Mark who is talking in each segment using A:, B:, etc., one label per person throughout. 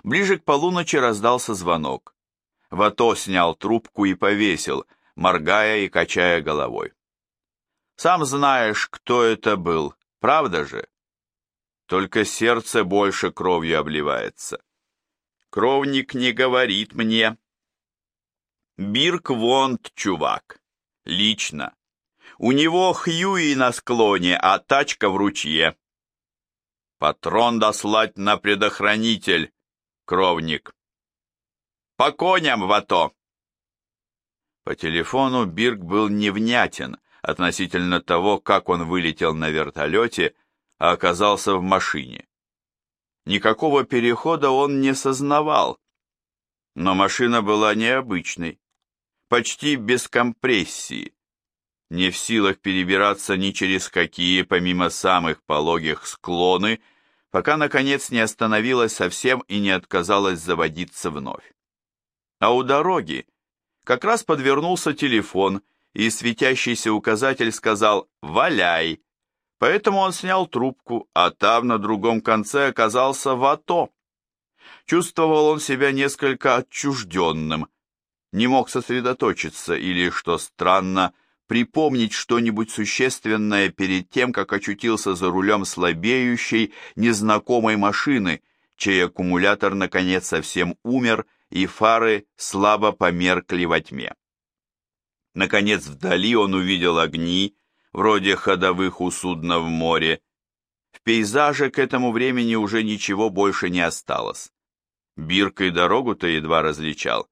A: Ближе к полуночи раздался звонок. Вато снял трубку и повесил, моргая и качая головой. «Сам знаешь, кто это был, правда же? Только сердце больше кровью обливается. Кровник не говорит мне. Бирк Вонт, чувак. Лично. У него Хьюи на склоне, а тачка в ручье. Патрон дослать на предохранитель, кровник. По коням, Вато!» По телефону Бирк был невнятен относительно того, как он вылетел на вертолете, а оказался в машине. Никакого перехода он не сознавал, но машина была необычной, почти без компрессии, не в силах перебираться ни через какие, помимо самых пологих, склоны, пока, наконец, не остановилась совсем и не отказалась заводиться вновь. А у дороги как раз подвернулся телефон, и светящийся указатель сказал «Валяй!». Поэтому он снял трубку, а там на другом конце оказался Вато. Чувствовал он себя несколько отчужденным, не мог сосредоточиться или, что странно, припомнить что-нибудь существенное перед тем, как очутился за рулем слабеющей, незнакомой машины, чей аккумулятор наконец совсем умер, и фары слабо померкли во тьме. Наконец вдали он увидел огни, вроде ходовых у судна в море. В пейзаже к этому времени уже ничего больше не осталось. Бирк и дорогу-то едва различал.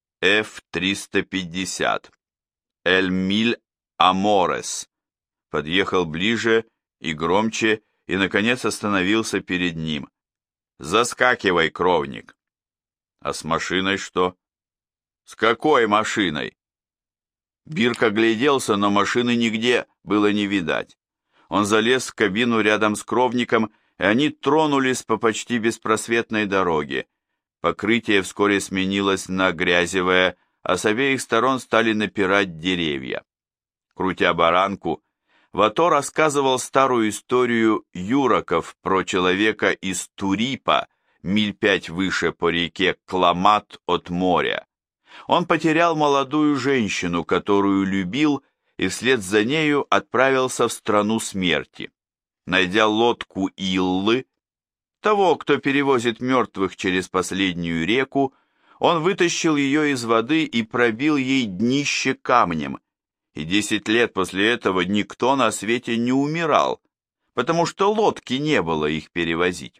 A: F-350. Эль-Миль Аморес. Подъехал ближе и громче, и, наконец, остановился перед ним. «Заскакивай, кровник!» «А с машиной что?» «С какой машиной?» Бирк огляделся, но машины нигде было не видать. Он залез в кабину рядом с кровником, и они тронулись по почти беспросветной дороге. Покрытие вскоре сменилось на грязевое, а с обеих сторон стали напирать деревья. Крутя баранку, Вато рассказывал старую историю юроков про человека из Турипа, миль 5 выше по реке Кламат от моря. Он потерял молодую женщину, которую любил, и вслед за нею отправился в страну смерти. Найдя лодку Иллы, того, кто перевозит мертвых через последнюю реку, он вытащил ее из воды и пробил ей днище камнем, и 10 лет после этого никто на свете не умирал, потому что лодки не было их перевозить.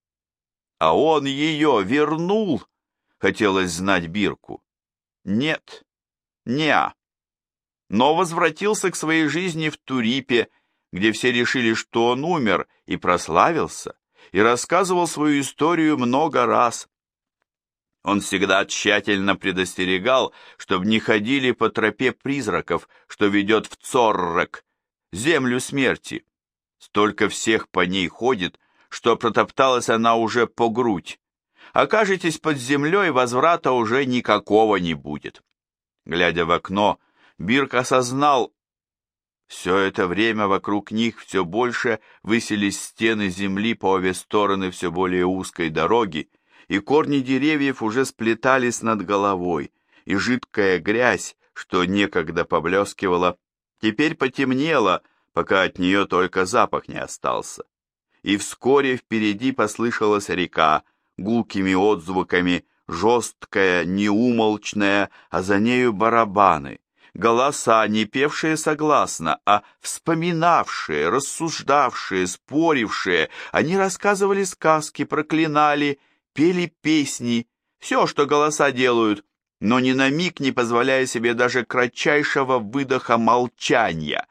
A: А он ее вернул, хотелось знать Бирку. Нет, неа. Но возвратился к своей жизни в Турипе, где все решили, что он умер и прославился, и рассказывал свою историю много раз. Он всегда тщательно предостерегал, чтобы не ходили по тропе призраков, что ведет в Цоррек, землю смерти. Столько всех по ней ходит, что протопталась она уже по грудь. Окажетесь под землей, возврата уже никакого не будет. Глядя в окно, Бирк осознал, все это время вокруг них все больше высились стены земли по обе стороны все более узкой дороги, и корни деревьев уже сплетались над головой, и жидкая грязь, что некогда поблескивала, теперь потемнела, пока от нее только запах не остался. И вскоре впереди послышалась река, гулкими отзвуками, жесткая, неумолчная, а за нею барабаны, голоса, не певшие согласно, а вспоминавшие, рассуждавшие, спорившие. Они рассказывали сказки, проклинали, пели песни, все, что голоса делают, но ни на миг не позволяя себе даже кратчайшего выдоха молчания.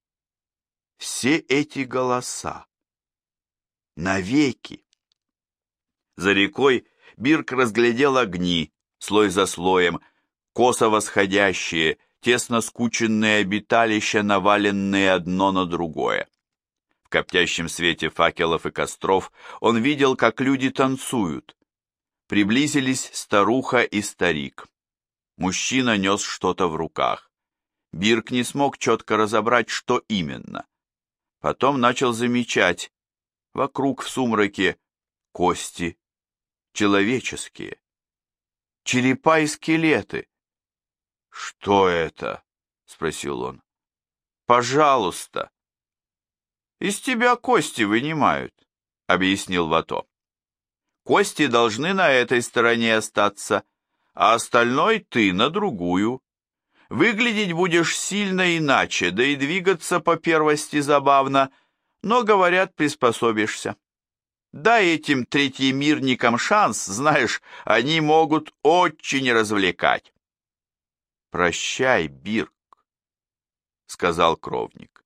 A: Все эти голоса навеки. За рекой Бирк разглядел огни, слой за слоем, косо восходящие, тесно скученные обиталища, наваленные одно на другое. В коптящем свете факелов и костров он видел, как люди танцуют. Приблизились старуха и старик. Мужчина нес что-то в руках. Бирк не смог четко разобрать, что именно. Потом начал замечать вокруг в сумраке кости, человеческие. Черепа и скелеты. «Что это?» — спросил он. «Пожалуйста». «Из тебя кости вынимают», — объяснил Вато. «Кости должны на этой стороне остаться, а остальной ты на другую. Выглядеть будешь сильно иначе, да и двигаться по первости забавно, но, говорят, приспособишься. Дай этим третьемирникам шанс, знаешь, они могут очень развлекать». «Прощай, Бирк», — сказал Кровник.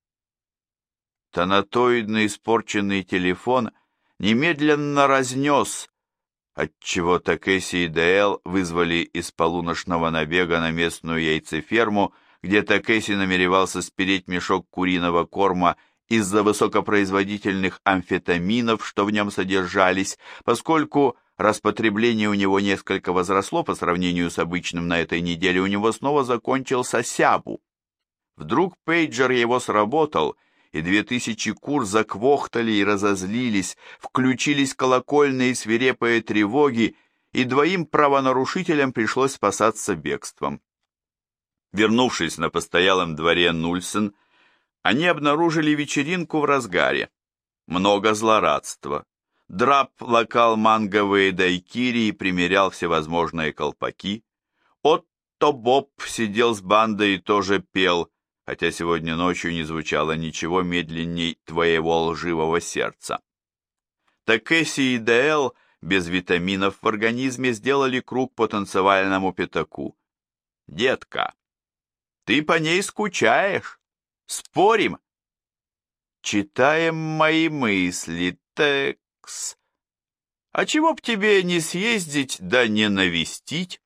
A: Тонатоидный испорченный телефон немедленно разнес, отчего Такеси и Дэл вызвали из полуночного набега на местную яйцеферму, где Такеси намеревался спереть мешок куриного корма из-за высокопроизводительных амфетаминов, что в нем содержались, поскольку распотребление у него несколько возросло по сравнению с обычным на этой неделе, у него снова закончился сябу. Вдруг пейджер его сработал, и 2000 кур заквохтали и разозлились, включились колокольные свирепые тревоги, и двоим правонарушителям пришлось спасаться бегством. Вернувшись на постоялом дворе Нульсен, они обнаружили вечеринку в разгаре. Много злорадства. Драп лакал манговые дайкири и примерял всевозможные колпаки. Отто Боб сидел с бандой и тоже пел, хотя сегодня ночью не звучало ничего медленней твоего лживого сердца. Такеси и Дэл без витаминов в организме сделали круг по танцевальному пятаку. «Детка, ты по ней скучаешь? Спорим?» «Читаем мои мысли, Текс. А чего б тебе не съездить, да не навестить?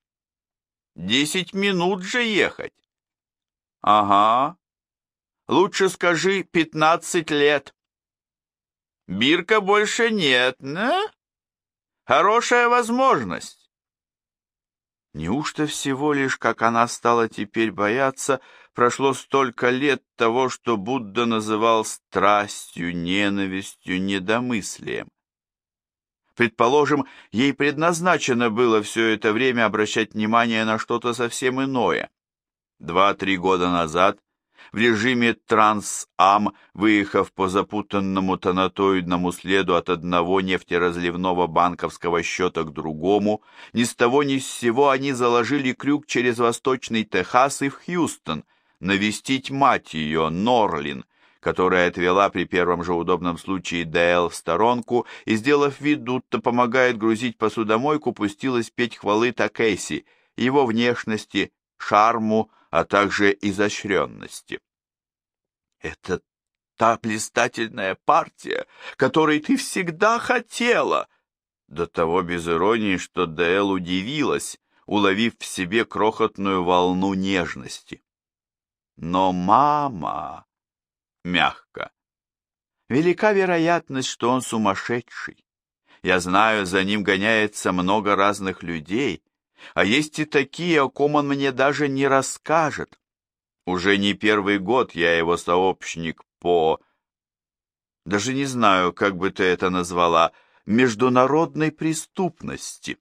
A: 10 минут же ехать». «Ага. Лучше скажи 15 лет». «Бирка больше нет, да? Хорошая возможность». Неужто всего лишь, как она стала теперь бояться, прошло столько лет того, что Будда называл страстью, ненавистью, недомыслием? Предположим, ей предназначено было все это время обращать внимание на что-то совсем иное. 2-3 года назад, в режиме транс-ам, выехав по запутанному тонатоидному следу от одного нефтеразливного банковского счета к другому, ни с того ни с сего они заложили крюк через Восточный Техас и в Хьюстон, навестить мать ее, Норлин, которая отвела при первом же удобном случае Дэл в сторонку и, сделав вид, будто помогает грузить посудомойку, пустилась петь хвалы Такеси, его внешности, шарму, а также изощренности. «Это та блистательная партия, которой ты всегда хотела!» До того без иронии, что Дэл удивилась, уловив в себе крохотную волну нежности. «Но, мама...» мягко. «Велика вероятность, что он сумасшедший. Я знаю, за ним гоняется много разных людей, а есть и такие, о ком он мне даже не расскажет. Уже не первый год я его сообщник по... даже не знаю, как бы ты это назвала, международной преступности.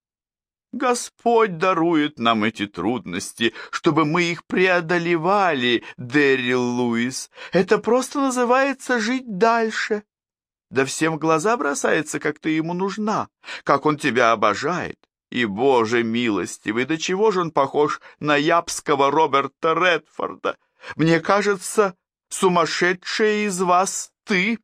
A: Господь дарует нам эти трудности, чтобы мы их преодолевали, Дэрил Луис. Это просто называется жить дальше. Да всем в глаза бросается, как ты ему нужна, как он тебя обожает. И, Боже милостивый, до чего же он похож на ябского Роберта Редфорда? Мне кажется, сумасшедшая из вас ты.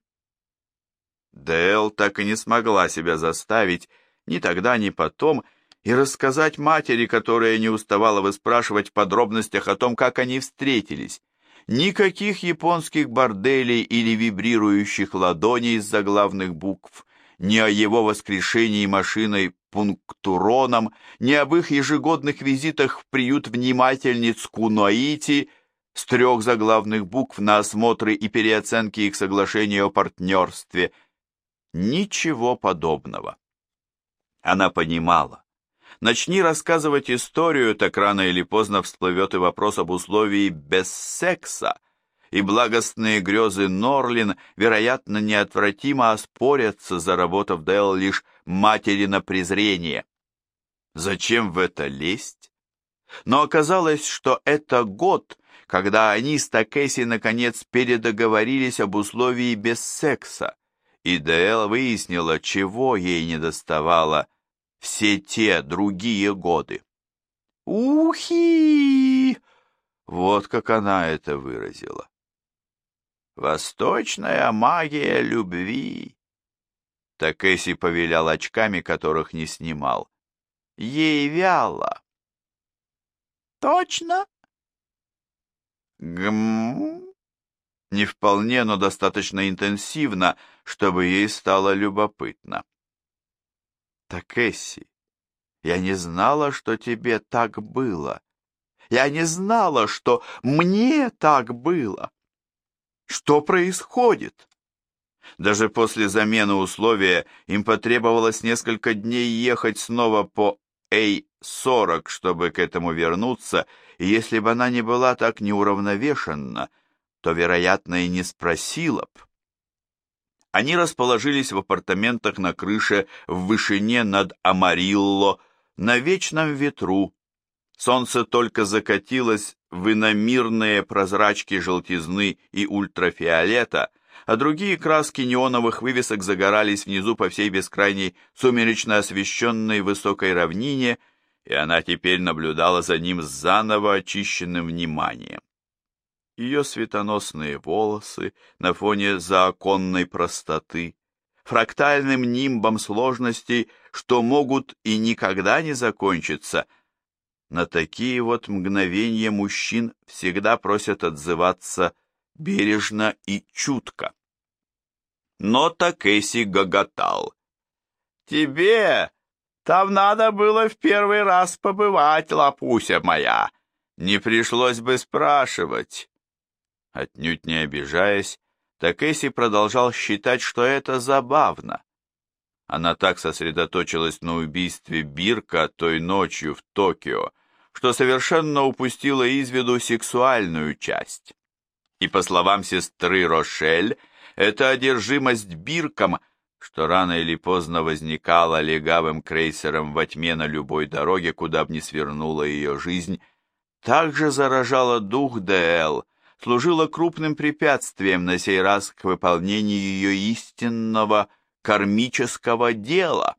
A: Дэл так и не смогла себя заставить, ни тогда, ни потом, и рассказать матери, которая не уставала выспрашивать в подробностях о том, как они встретились. Никаких японских борделей или вибрирующих ладоней из заглавных букв, ни о его воскрешении машиной пунктуроном, ни об их ежегодных визитах в приют внимательниц Куноити с 3 заглавных букв на осмотры и переоценки их соглашения о партнерстве. Ничего подобного. Она понимала. Начни рассказывать историю, так рано или поздно всплывет и вопрос об условии без секса, и благостные грезы Норлин, вероятно, неотвратимо оспорятся, заработав Дэл лишь материно презрение. Зачем в это лезть? Но оказалось, что это год, когда они с Такеси наконец передоговорились об условии без секса, и Дэл выяснила, чего ей недоставало все те другие годы. «Ухи!» Вот как она это выразила. «Восточная магия любви!» Такеси повилял очками, которых не снимал. «Ей вяло!» «Точно?» «Гм...» Не вполне, но достаточно интенсивно, чтобы ей стало любопытно. «Такеси, я не знала, что тебе так было. Я не знала, что мне так было. Что происходит?» Даже после замены условия им потребовалось несколько дней ехать снова по А-40, чтобы к этому вернуться, и если бы она не была так неуравновешенна, то, вероятно, и не спросила б. Они расположились в апартаментах на крыше в вышине над Амарилло, на вечном ветру. Солнце только закатилось в иномирные прозрачки желтизны и ультрафиолета, а другие краски неоновых вывесок загорались внизу по всей бескрайней сумеречно освещенной высокой равнине, и она теперь наблюдала за ним с заново очищенным вниманием. Ее светоносные волосы на фоне заоконной простоты, фрактальным нимбом сложностей, что могут и никогда не закончиться. На такие вот мгновения мужчин всегда просят отзываться бережно и чутко. Но Такеси гоготал. «Тебе там надо было в первый раз побывать, лапуся моя. Не пришлось бы спрашивать». Отнюдь не обижаясь, Такеси продолжал считать, что это забавно. Она так сосредоточилась на убийстве Бирка той ночью в Токио, что совершенно упустила из виду сексуальную часть. И, по словам сестры Рошель, эта одержимость Бирком, что рано или поздно возникала легавым крейсером во тьме на любой дороге, куда бы ни свернула ее жизнь, также заражала дух Д.Л., служила крупным препятствием на сей раз к выполнению ее истинного кармического дела.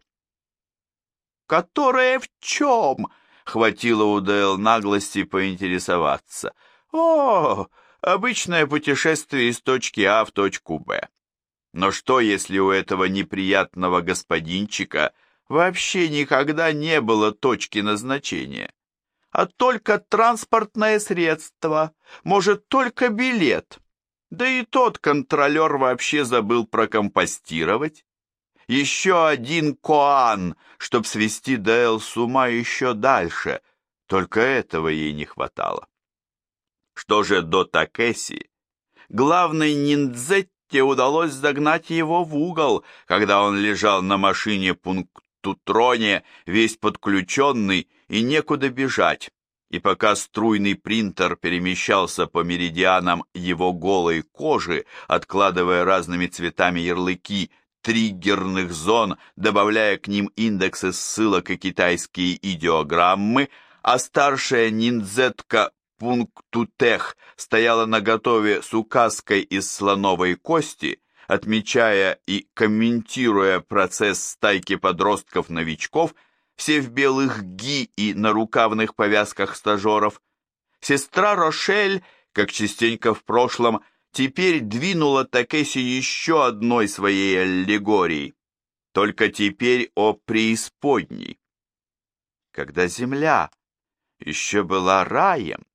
A: «Которое в чем?» — хватило у Д.Л. наглости поинтересоваться. «О, обычное путешествие из точки А в точку Б. Но что, если у этого неприятного господинчика вообще никогда не было точки назначения? А только транспортное средство, может, только билет. Да и тот контролер вообще забыл прокомпостировать. Еще один коан, чтоб свести Дэл с ума еще дальше, только этого ей не хватало. Что же до Такеси? Главной ниндзетте удалось загнать его в угол, когда он лежал на машине пунктутроне, весь подключенный, и некуда бежать, и пока струйный принтер перемещался по меридианам его голой кожи, откладывая разными цветами ярлыки триггерных зон, добавляя к ним индексы ссылок и китайские идеограммы, а старшая ниндзетка Пунктутех стояла наготове с указкой из слоновой кости, отмечая и комментируя процесс стайки подростков-новичков, все в белых ги и нарукавных повязках стажеров. Сестра Рошель, как частенько в прошлом, теперь двинула Такеси еще одной своей аллегорией, только теперь о преисподней. Когда земля еще была раем,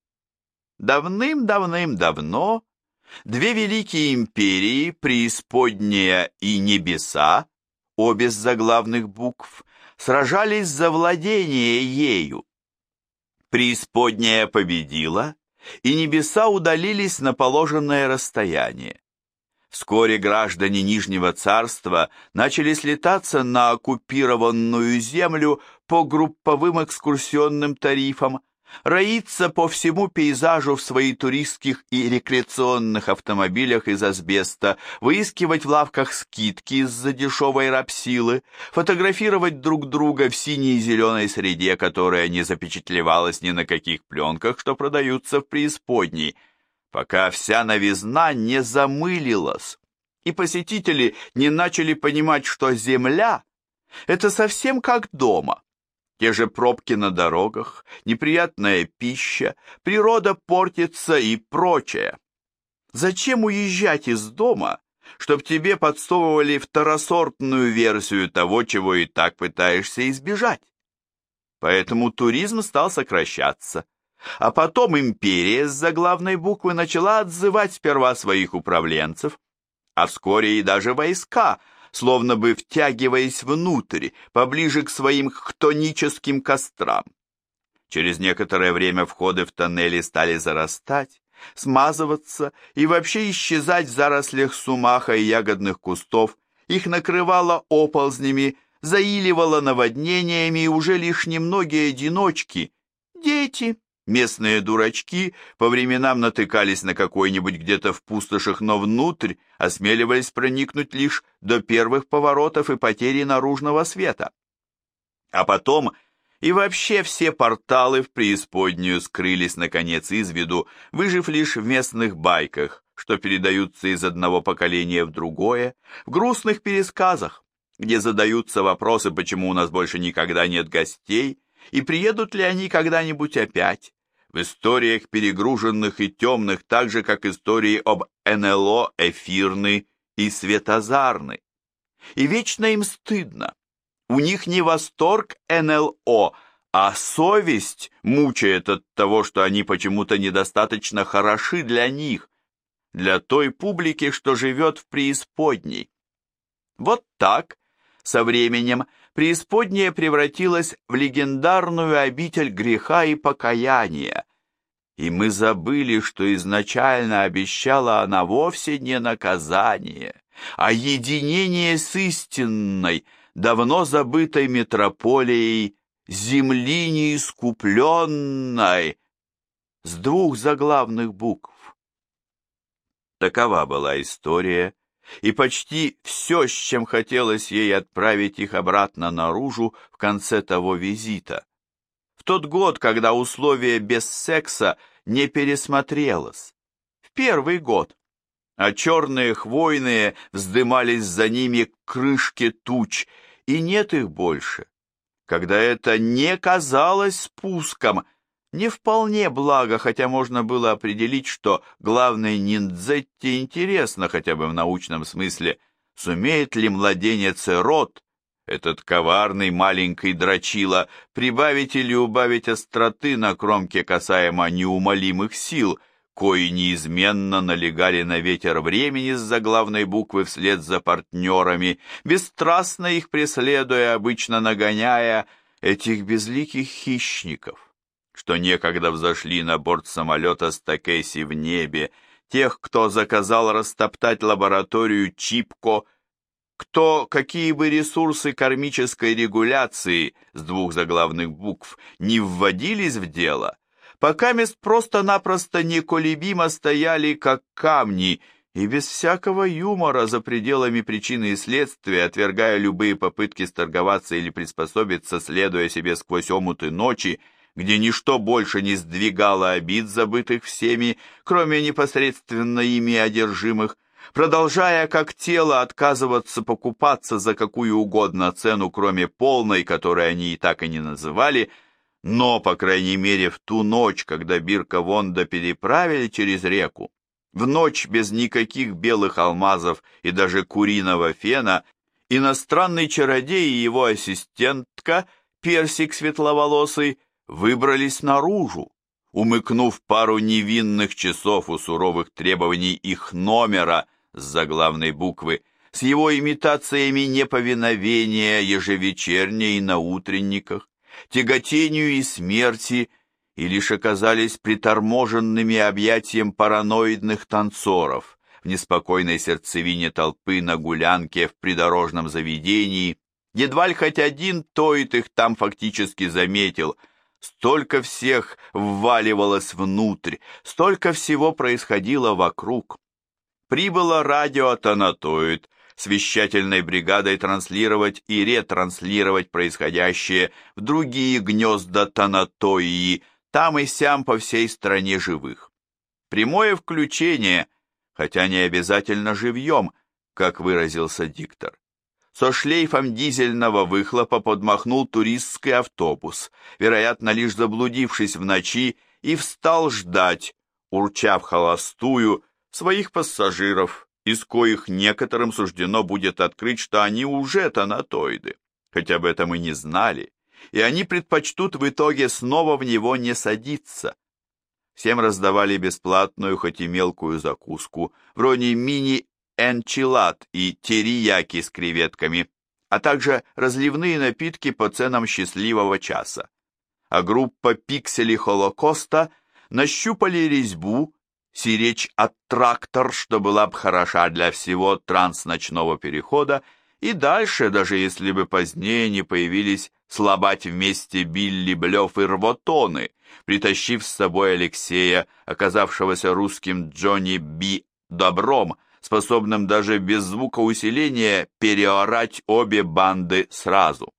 A: давным-давным-давно две великие империи, преисподняя и небеса, обе с заглавных букв, сражались за владение ею. Преисподняя победила, и небеса удалились на положенное расстояние. Вскоре граждане Нижнего Царства начали слетаться на оккупированную землю по групповым экскурсионным тарифам, роиться по всему пейзажу в своих туристских и рекреационных автомобилях из асбеста, выискивать в лавках скидки из-за дешевой рапсилы, фотографировать друг друга в синей и зеленой среде, которая не запечатлевалась ни на каких пленках, что продаются в преисподней, пока вся новизна не замылилась, и посетители не начали понимать, что Земля — это совсем как дома. Те же пробки на дорогах, неприятная пища, природа портится и прочее. Зачем уезжать из дома, чтоб тебе подсовывали второсортную версию того, чего и так пытаешься избежать? Поэтому туризм стал сокращаться. А потом империя с заглавной буквы начала отзывать сперва своих управленцев, а вскоре и даже войска, словно бы втягиваясь внутрь, поближе к своим хтоническим кострам. Через некоторое время входы в тоннели стали зарастать, смазываться и вообще исчезать в зарослях сумаха и ягодных кустов, их накрывало оползнями, заиливало наводнениями, и уже лишь немногие одиночки, дети, местные дурачки, по временам натыкались на какой-нибудь где-то в пустошах, но внутрь осмеливались проникнуть лишь до первых поворотов и потери наружного света. А потом и вообще все порталы в преисподнюю скрылись наконец из виду, выжив лишь в местных байках, что передаются из одного поколения в другое, в грустных пересказах, где задаются вопросы, почему у нас больше никогда нет гостей, и приедут ли они когда-нибудь опять, в историях перегруженных и темных, так же, как истории об НЛО эфирны и светозарны. И вечно им стыдно. У них не восторг НЛО, а совесть мучает от того, что они почему-то недостаточно хороши для них, для той публики, что живет в преисподней. Вот так, со временем, преисподняя превратилась в легендарную обитель греха и покаяния, и мы забыли, что изначально обещала она вовсе не наказание, а единение с истинной, давно забытой метрополией земли неискупленной, с двух заглавных букв. Такова была история, и почти все, с чем хотелось ей отправить их обратно наружу в конце того визита. В тот год, когда условие без секса не пересмотрелось. В первый год. А черные хвойные вздымались за ними крышки туч, и нет их больше. Когда это не казалось спуском, не вполне благо, хотя можно было определить, что главной ниндзетте интересно, хотя бы в научном смысле, сумеет ли младенец Эрот, этот коварный маленький дрочила, прибавить или убавить остроты на кромке касаемо неумолимых сил, кои неизменно налегали на ветер времени с заглавной буквы вслед за партнерами, бесстрастно их преследуя, обычно нагоняя этих безликих хищников, что некогда взошли на борт самолета с Такеси в небе, тех, кто заказал растоптать лабораторию Чипко, кто, какие бы ресурсы кармической регуляции с двух заглавных букв не вводились в дело, пока мест просто-напросто неколебимо стояли, как камни, и без всякого юмора за пределами причины и следствия, отвергая любые попытки сторговаться или приспособиться, следуя себе сквозь омуты ночи, где ничто больше не сдвигало обид, забытых всеми, кроме непосредственно ими одержимых, продолжая как тело отказываться покупаться за какую угодно цену, кроме полной, которую они и так и не называли, но, по крайней мере, в ту ночь, когда Бирка Вонда переправили через реку, в ночь без никаких белых алмазов и даже куриного фена, иностранный чародей и его ассистентка, персик светловолосый, выбрались наружу, умыкнув пару невинных часов у суровых требований их номера с заглавной буквы, с его имитациями неповиновения ежевечерне и на утренниках, тяготению и смерти, и лишь оказались приторможенными объятием параноидных танцоров в неспокойной сердцевине толпы на гулянке в придорожном заведении. Едва ли хоть один тоит их там фактически заметил, Столько всех вваливалось внутрь, столько всего происходило вокруг. Прибыло радио «Танатоид» с вещательной бригадой транслировать и ретранслировать происходящее в другие гнезда Танатоии, там и сям по всей стране живых. Прямое включение, хотя не обязательно живьем, как выразился диктор. Со шлейфом дизельного выхлопа подмахнул туристский автобус, вероятно, лишь заблудившись в ночи, и встал ждать, урча в холостую, своих пассажиров, из коих некоторым суждено будет открыть, что они уже танатоиды, хотя об этом и не знали, и они предпочтут в итоге снова в него не садиться. Всем раздавали бесплатную, хоть и мелкую закуску, вроде мини-энчилад и терияки с креветками, а также разливные напитки по ценам счастливого часа. А группа пикселей Холокоста нащупали резьбу, сиречь от трактор, что была бы хороша для всего трансночного перехода, и дальше, даже если бы позднее не появились слабать вместе Билли Блёв и Рвотоны, притащив с собой Алексея, оказавшегося русским Джонни Би Добром, способным даже без звукоусиления переорать обе банды сразу.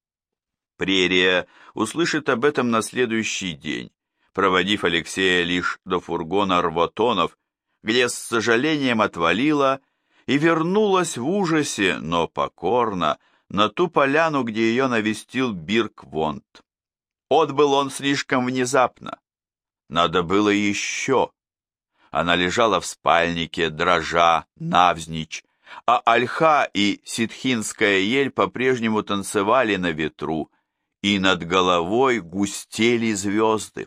A: Прерия услышит об этом на следующий день, проводив Алексея лишь до фургона Рвотонов, где с сожалением отвалила и вернулась в ужасе, но покорно, на ту поляну, где ее навестил Бирк Вонт. Отбыл он слишком внезапно. Надо было еще. Она лежала в спальнике, дрожа, навзничь, а ольха и ситхинская ель по-прежнему танцевали на ветру, и над головой густели звезды.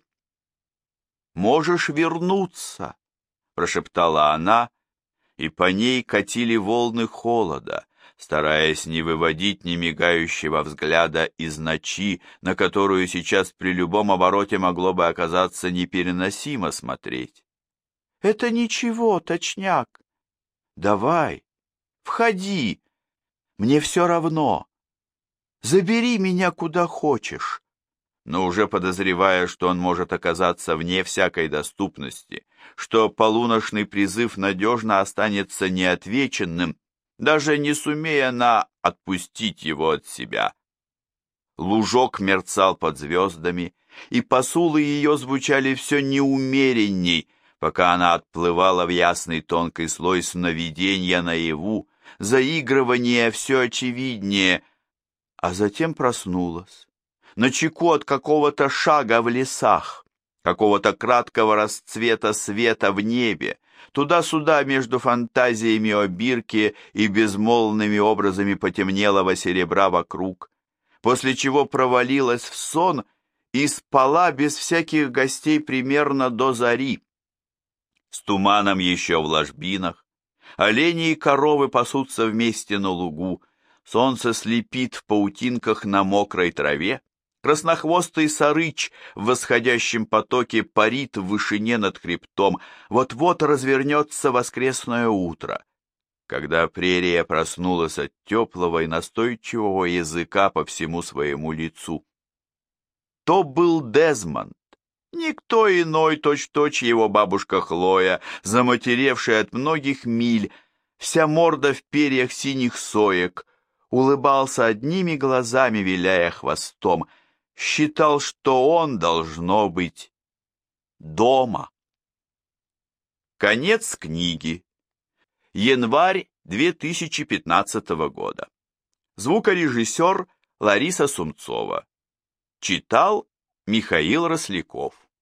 A: «Можешь вернуться», — прошептала она, и по ней катили волны холода, стараясь не выводить немигающего взгляда из ночи, на которую сейчас при любом обороте могло бы оказаться непереносимо смотреть. «Это ничего, точняк. Давай, входи, мне все равно. Забери меня куда хочешь». Но уже подозревая, что он может оказаться вне всякой доступности, что полуношный призыв надежно останется неотвеченным, даже не сумея она отпустить его от себя. Лужок мерцал под звездами, и посулы ее звучали все неумеренней, пока она отплывала в ясный тонкий слой сновидения наяву, заигрывания все очевиднее, а затем проснулась, начеку от какого-то шага в лесах, какого-то краткого расцвета света в небе, туда-сюда между фантазиями о Бирке и безмолвными образами потемнелого серебра вокруг, после чего провалилась в сон и спала без всяких гостей примерно до зари. С туманом еще в ложбинах, олени и коровы пасутся вместе на лугу, солнце слепит в паутинках на мокрой траве, краснохвостый сарыч в восходящем потоке парит в вышине над хребтом, вот-вот развернется воскресное утро. Когда прерия проснулась от теплого и настойчивого языка по всему своему лицу. То был Дезмонд, никто иной, точь-в-точь его бабушка Хлоя, заматеревшая от многих миль, вся морда в перьях синих соек, улыбался одними глазами, виляя хвостом, считал, что он должно быть дома. Конец книги. Январь 2015 года. Звукорежиссер Лариса Сумцова. Читал Михаил Росляков.